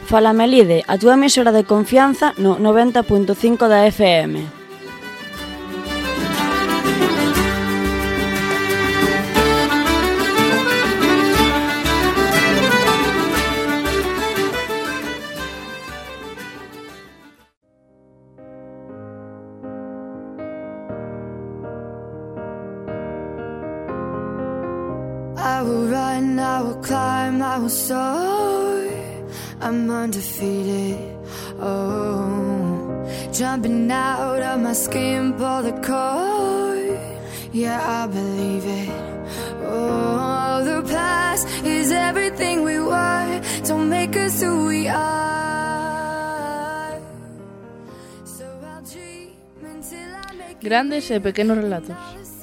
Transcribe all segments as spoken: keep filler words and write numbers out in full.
Fala Melide, a túa emisora de confianza no noventa punto cinco da F M. I will run, I will climb, I will soar. I'm undefeated, oh. Jumping out of my skin, pull the cord. Yeah, I believe it. Oh, the past is everything we were. Don't make us who we are. So I'll dream until I make it. Grandes e pequenos relatos.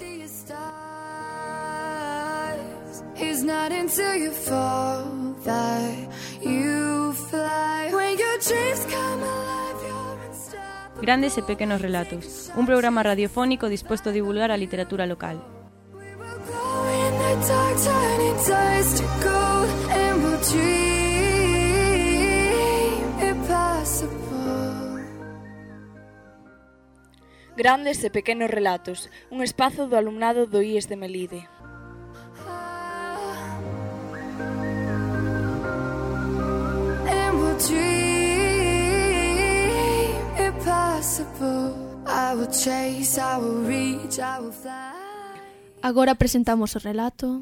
It's not until you fall that you fly. When your dreams come alive, you're unstoppable. Grandes e pequenos relatos, un programa radiofónico dispuesto a divulgar a literatura local. We will glow in the dark, turning dust to gold, and we'll dream impossible. Grandes e pequenos relatos, un espazo do alumnado do I E S de Melide. Agora presentamos o relato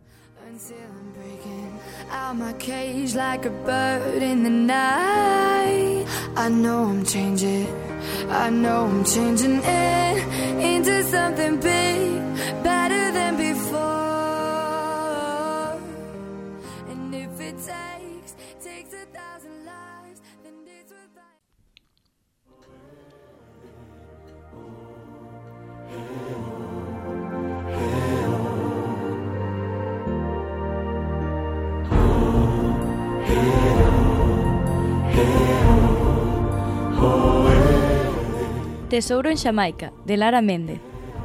my cage like a bird in the night. I know I'm changing, I know I'm changing it into something big, better than before. And if it takes, takes a thousand lives, then it's worth it. Tesouro en Xamaica, de Lara Méndez.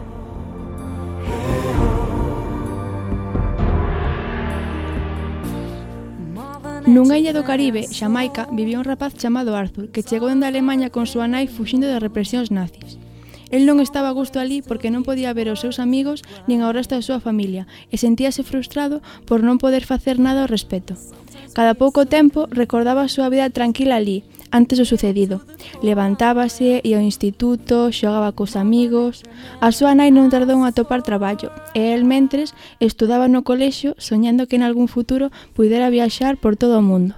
Nunha illa do Caribe, Xamaica, vivía un rapaz chamado Arthur, que chegou dende Alemanha con súa nai fuxindo das represións nazis. El non estaba a gusto ali porque non podía ver os seus amigos nin ao resto da súa familia e sentíase frustrado por non poder facer nada ao respecto. Cada pouco tempo recordaba a súa vida tranquila ali, antes do sucedido. Levantábase, ia ao instituto, xogaba cos amigos. A súa nai non tardou en atopar traballo, e el mentres estudaba no colexio soñando que en algún futuro pudera viaxar por todo o mundo.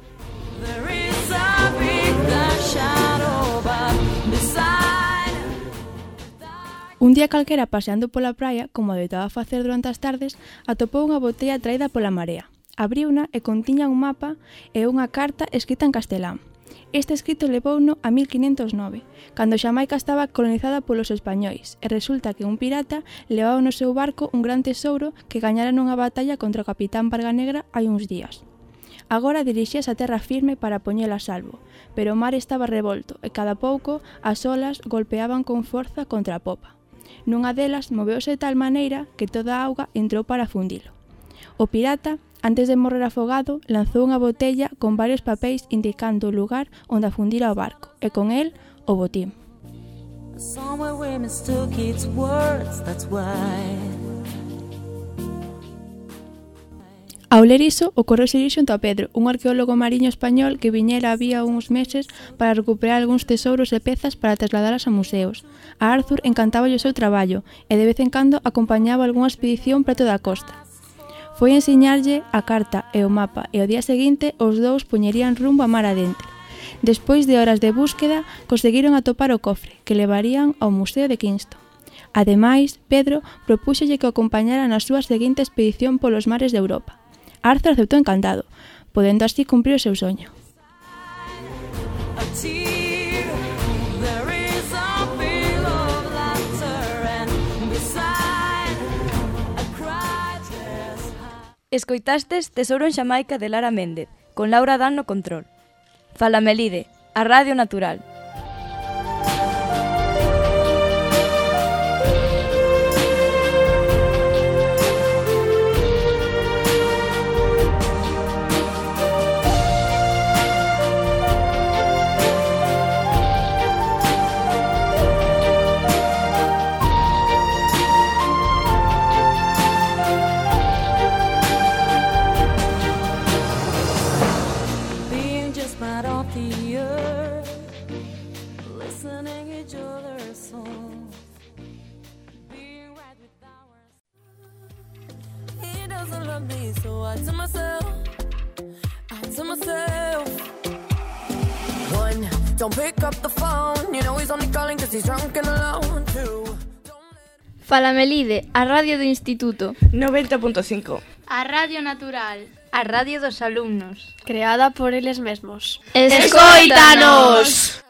Un día calquera paseando pola praia, como adoitaba facer durante as tardes, atopou unha botella traída pola marea. Abriuna e contiña un mapa e unha carta escrita en castelán. Este escrito levouno a mil quinhentos nove, cando Xamaica estaba colonizada polos españois, e resulta que un pirata levaba no seu barco un gran tesouro que gañara nunha batalla contra o capitán Varga Negra hai uns días. Agora dirixíase a terra firme para poñela a salvo, pero o mar estaba revolto e cada pouco as olas golpeaban con forza contra a popa. Nunha delas moveuse de tal maneira que toda a auga entrou para fundilo. O pirata, antes de morrer afogado, lanzou unha botella con varios papéis indicando o lugar onde afundira o barco, e con el, o botín. Ao ler iso, ocorreuse ir xunto a Pedro, un arqueólogo mariño español que viñera había uns meses para recuperar algúns tesouros e pezas para trasladalas a museos. A Arthur encantáballe o seu traballo, e de vez en cando acompañaba algunha expedición preto da costa. Foi enseñarlle a carta e o mapa e ao día seguinte os dous poñerían rumbo a mar adentro. Despois de horas de búsqueda, conseguiron atopar o cofre, que levarían ao Museo de Kingston. Ademais, Pedro propúxolle que o acompañara na súa seguinte expedición polos mares de Europa. Arthur aceptou encantado, podendo así cumprir o seu soño. Escoitastes Tesouro en Xamaica de Lara Méndez, con Laura Dan no control. Fala Melide, a Radio Natural. about me. So I tell myself, I tell myself, one, don't pick up the phone. You know he's only calling cause he's drunk and alone. Two, Fala Melide, a radio do Instituto. noventa punto cinco. A Radio Natural. A radio dos alumnos. Creada por eles mesmos. ¡Escóitanos!